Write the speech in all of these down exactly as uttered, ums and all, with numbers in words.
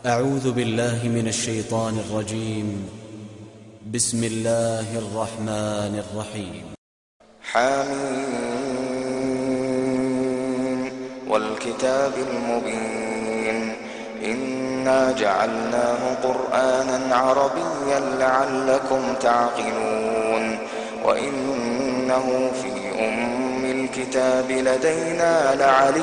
أعوذ بالله من الشيطان الرجيم. بسم الله الرحمن الرحيم. حميم والكتاب المبين إنا جعلناه قرآنا عربيا لعلكم تعقلون وإنه في أم الكتاب لدينا لعلي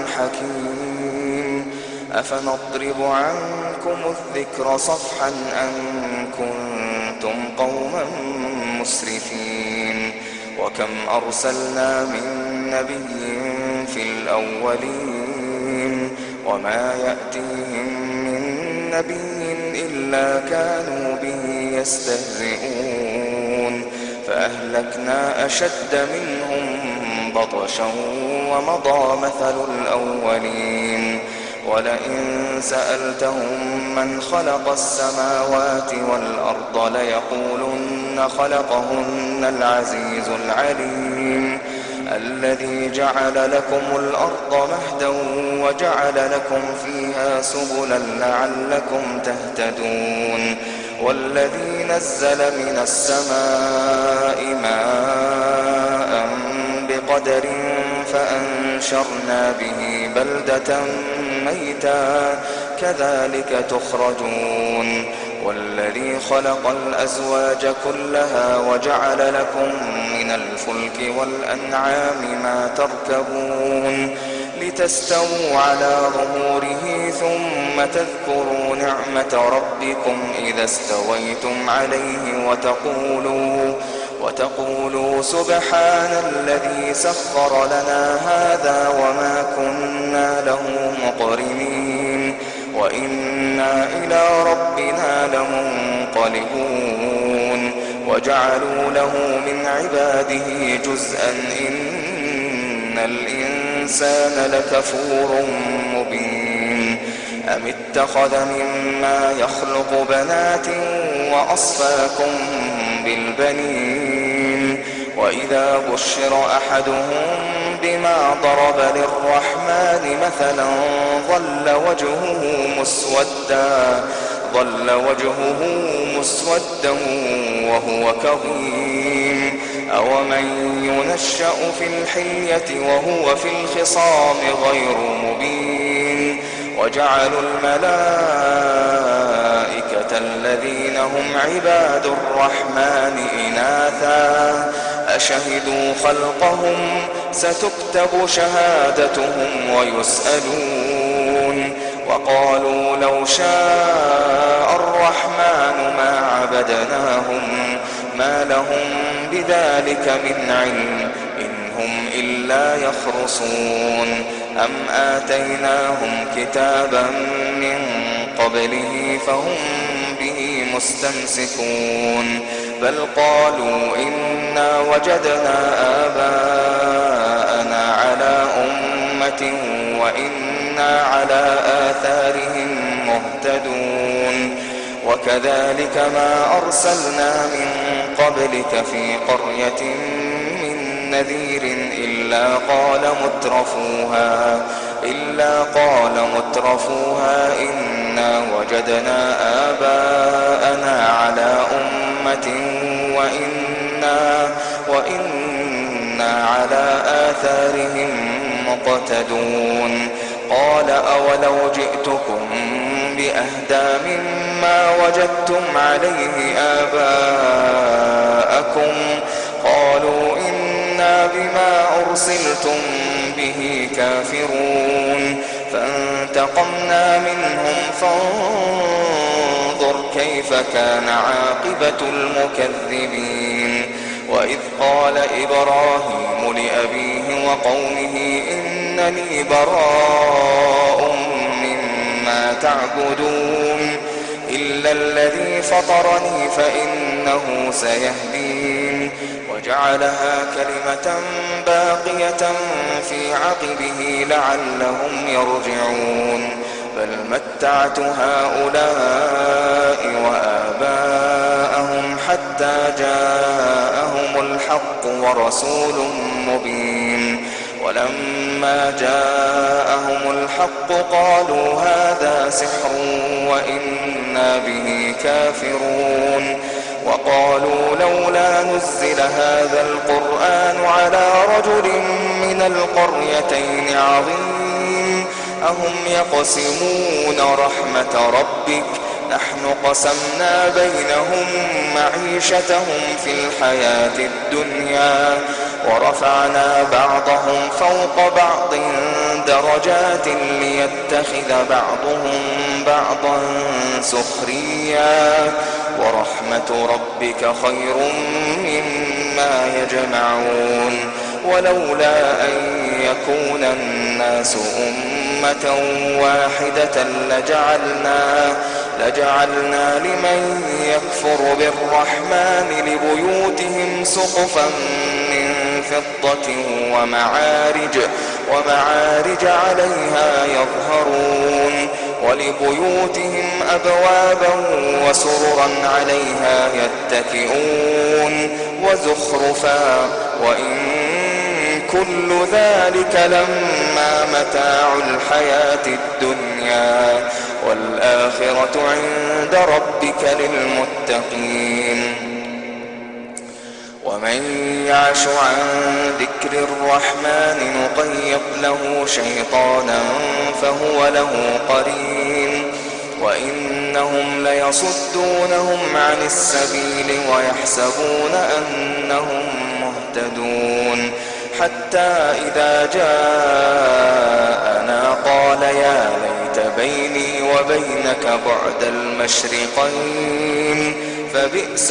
حكيم أفنضرب عنكم الذكر صفحا أن كنتم قوما مسرفين وكم أرسلنا من نبي في الأولين وما يأتيهم من نبي إلا كانوا به يستهزئون فأهلكنا أشد منهم بطشا ومضى مثل الأولين ولئن سألتهم من خلق السماوات والأرض ليقولن خلقهن العزيز العليم الذي جعل لكم الأرض مهدا وجعل لكم فيها سبلا لعلكم تهتدون والذي نزل من السماء ماء بقدر فأنشرنا به بلدة ميتا كذلك تخرجون والذي خلق الأزواج كلها وجعل لكم من الفلك والأنعام ما تركبون لتستووا على ظهوره ثم تذكروا نعمة ربكم إذا استويتم عليه وتقولوا وتقولوا سبحان الذي سخر لنا هذا وما كنا له مقرنين وإنا إلى ربنا لمنقلبون وجعلوا له من عباده جزءا إن الإنسان لكفور مبين أم اتخذ مما يخلق بنات وأصفاكم بالبنين وإذا بشر أحدهم بما ضرب للرحمن مثلا ظل وجهه مسودا ظل وجهه مسودا وهو كظيم أومن ينشأ في الحلية وهو في الخصام غير مبين وجعلوا الملائكة الذين هم عباد الرحمن إناثا أشهدوا خلقهم ستكتب شهادتهم ويسألون وقالوا لو شاء الرحمن ما عبدناهم ما لهم بذلك من علم إن هم إلا يخرصون أم آتيناهم كتابا من قبله فهم به مستمسكون بل قالوا إنا وجدنا آباءنا على أمة وإنا على آثارهم مهتدون وكذلك ما أرسلنا من قبلك في قرية من نذير إلا قال مترفوها إلا قال مترفوها إنا وجدنا آباءنا على أمة وإنا وإنا على آثارهم مقتدون قال أولو جئتكم بأهدى مما وجدتم عليه آباءكم قالوا إنا بما أرسلتم به كافرون فانتقمنا منهم فانظر كيف كان عاقبة المكذبين وإذ قال إبراهيم لأبيه وقومه إنني براء مما تعبدون إلا الذي فطرني فإنه سيهدين وجعلها كلمة باقية في عقبه لعلهم يرجعون بل متعت هؤلاء وآباءهم حتى جاءهم الحق ورسول مبين ولما جاءهم الحق قالوا هذا سحر وإنا به كافرون وقالوا لولا نزل هذا القرآن على رجل من القريتين عظيم أهم يقسمون رحمة ربك نحن قسمنا بينهم معيشتهم في الحياة الدنيا ورفعنا بعضهم فوق بعض درجات ليتخذ بعضهم بعضا سخريا ورحمة ربك خير مما يجمعون ولولا أن يكون الناس أمة واحدة لجعلنا لجعلنا لمن يكفر بالرحمن لبيوتهم سقفا من فضة ومعارج ومعارج عليها يظهرون ولبيوتهم أبوابا وسررا عليها يتكئون وزخرفا وإن كل ذلك لما متاع الحياة الدنيا والآخرة عند ربك للمتقين ومن يعش عن ذكر الرحمن نقيض له شيطانا فهو له قرين وإنهم ليصدونهم عن السبيل ويحسبون أنهم مهتدون حتى إذا جاءنا قال يا ليت بيني وبينك بعد المشرقين فبئس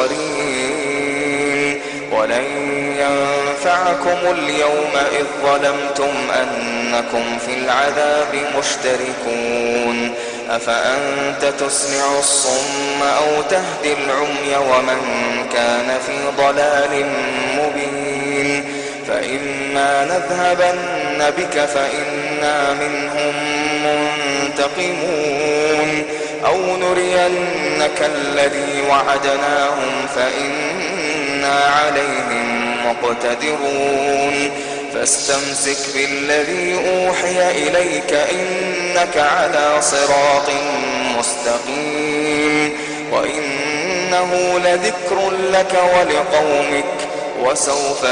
القرين ولن ينفعكم اليوم إذ ظلمتم أنكم في العذاب مشتركون أفأنت تسمع الصم أو تهدي العمي ومن كان في ضلال مبين فإما نذهبن بك فإنا منهم منتقمون أو نرينك الذي وعدناهم فإنا عليهم مقتدرون فاستمسك بالذي أوحي إليك إنك على صراط مستقيم وإنه لذكر لك ولقومك وسوف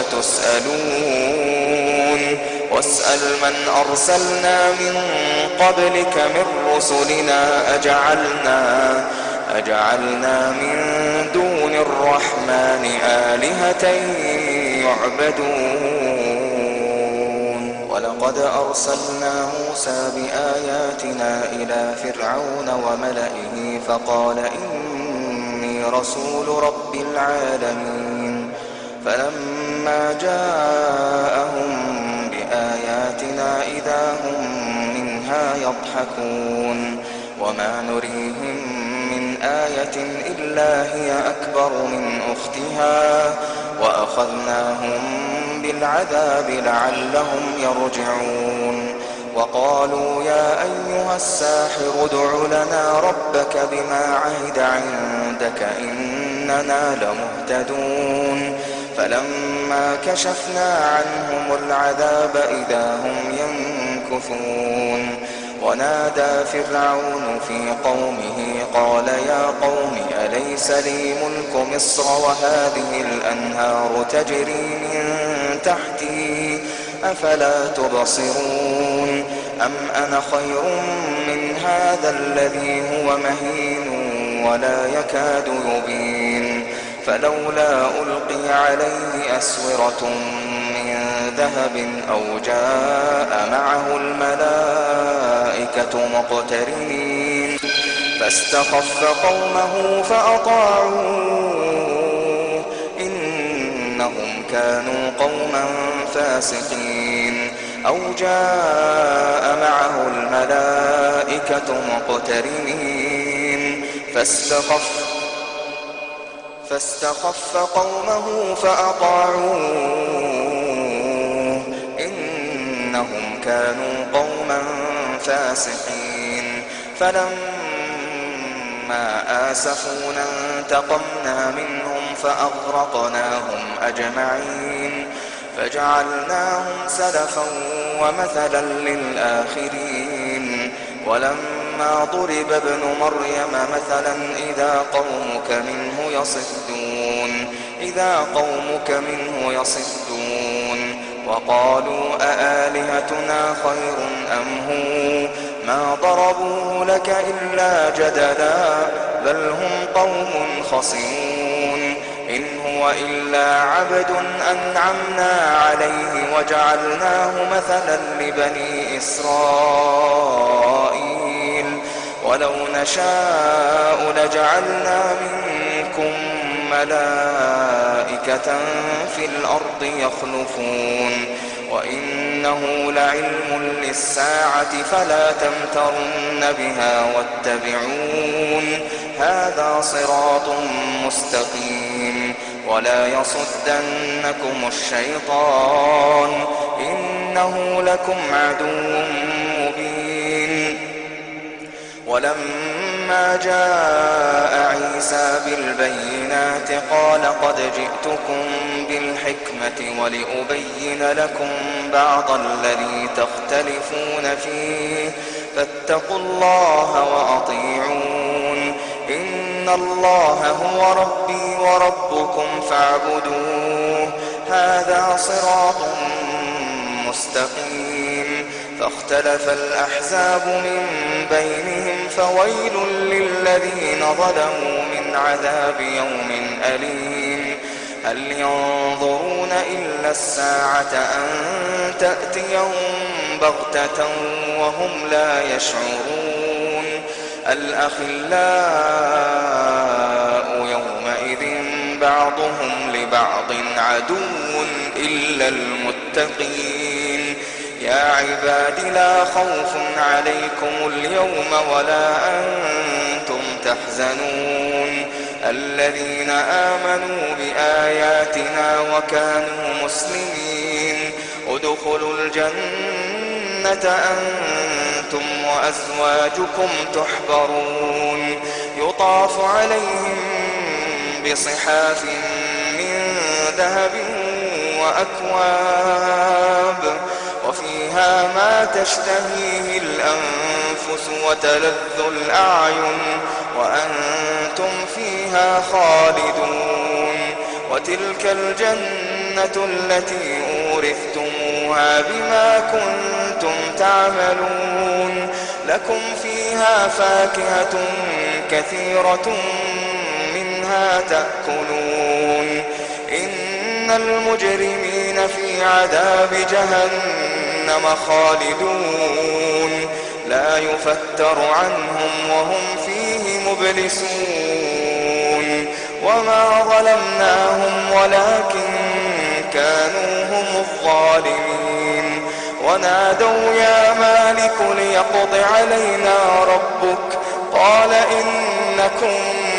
تسألون واسأل من أرسلنا من قبلك من رسلنا أجعلنا أجعلنا من دون الرحمن آلهة يعبدون ولقد أرسلنا موسى بآياتنا إلى فرعون وملئه فقال إني رسول رب العالمين فلما جاءهم بآياتنا إذا هم منها يضحكون وما نريهم من آية إلا هي أكبر من أختها وأخذناهم بالعذاب لعلهم يرجعون وقالوا يا أيها الساحر ادع لنا ربك بما عهد عندك إننا لمهتدون فلما كشفنا عنهم العذاب إذا هم ينكثون ونادى فرعون في قومه قال يا قوم أليس لي ملك مصر وهذه الأنهار تجري من تحتي أفلا تبصرون أم أنا خير من هذا الذي هو مهين ولا يكاد يبين فلولا ألقي عليه أسورة من ذهب أو جاء معه الملائكة مقترنين فاستخف قومه فأطاعوه إنهم كانوا قوما فاسقين أو جاء معه الملائكة مقترنين فاستخف فاستخف قومه فأطاعوه إنهم كانوا قوما فاسقين فلما آسفونا انتقمنا منهم فأغرقناهم أجمعين فجعلناهم سلفا ومثلا للآخرين ولما ولما ضرب ابن مريم مثلا إذا قومك منه يصدون إذا قومك منه يصدون وقالوا أآلهتنا خير أم هو ما ضربوه لك إلا جدلا بل هم قوم خصمون إن هو إلا عبد أنعمنا عليه وجعلناه مثلا لبني إسرائيل ولو نشاء لجعلنا منكم ملائكة في الأرض يخلفون وإنه لعلم للساعة فلا تمترن بها واتبعون هذا صراط مستقيم ولا يصدنكم الشيطان إنه لكم عدو مبين. ولما جاء عيسى بالبينات قال قد جئتكم بالحكمة ولأبين لكم بعض الذي تختلفون فيه فاتقوا الله وأطيعون إن الله هو ربي وربكم فاعبدوه هذا صراط مستقيم. فاختلف الأحزاب من بينهم فويل للذين ظلموا من عذاب يوم أليم. هل ينظرون إلا الساعة أن تأتيهم بغتة وهم لا يشعرون الأخلاء يومئذ بعضهم لبعض عدو إلا المتقين. يا عباد لا خوف عليكم اليوم ولا أنتم تحزنون الذين آمنوا بآياتنا وكانوا مسلمين ادخلوا الجنة أنتم وأزواجكم تحبرون يطاف عليهم بصحاف من ذهب وأكواب وفيها ما تشتهيه الأنفس وتلذ الأعين وأنتم فيها خالدون وتلك الجنة التي أورثتموها بما كنتم تعملون لكم فيها فاكهة كثيرة منها تأكلون إن المجرمين في عذاب جهنم خالدون لا يفتر عنهم وهم فيه مبلسون وما ظلمناهم ولكن كانوا هم الظالمين. ونادوا يا مالك ليقض علينا ربك قال إنكم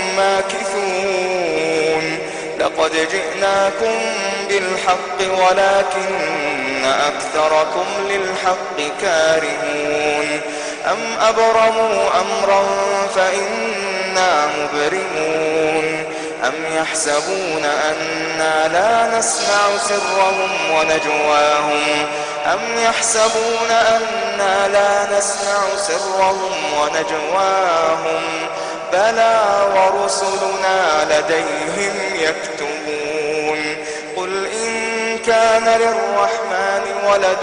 ماكثون لقد جئناكم بالحق ولكن أكثركم للحق كارهون أم أبرموا أمرا فإنا مبرمون أم يحسبون أنا لا نسمع سرهم ونجواهم أم يحسبون أنا لا نسمع سرهم ونجواهم بلى ورسلنا لديهم يكتبون قل إن كان للرحمن ولد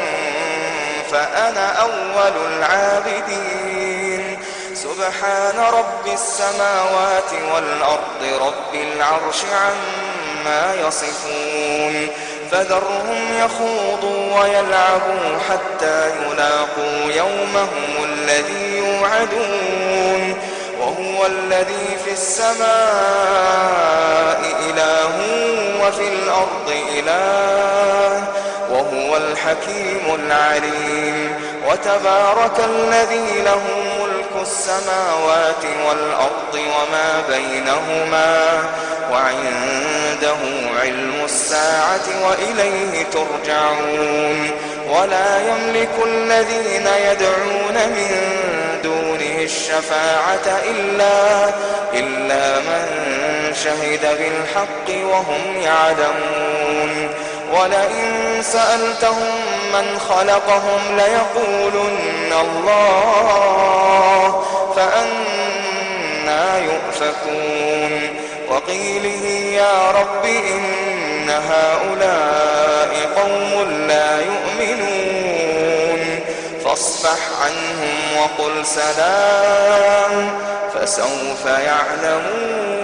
فأنا أول العابدين سبحان رب السماوات والأرض رب العرش عما يصفون فذرهم يخوضوا ويلعبوا حتى يلاقوا يومهم الذي يوعدون وهو الذي في السماء إله وفي الأرض إله وهو الحكيم العليم. وتبارك الذي له ملك السماوات والأرض وما بينهما وعنده علم الساعة وإليه ترجعون. ولا يملك الذين يدعون من دونه الشفاعة إلا, إلا من شهد بالحق وهم يعلمون. ولئن سألتهم من خلقهم ليقولن الله فأنى يؤفكون وقيله يا رب إن هؤلاء قوم لا يؤمنون فاصفح عنهم وقل سلام فسوف يعلمون.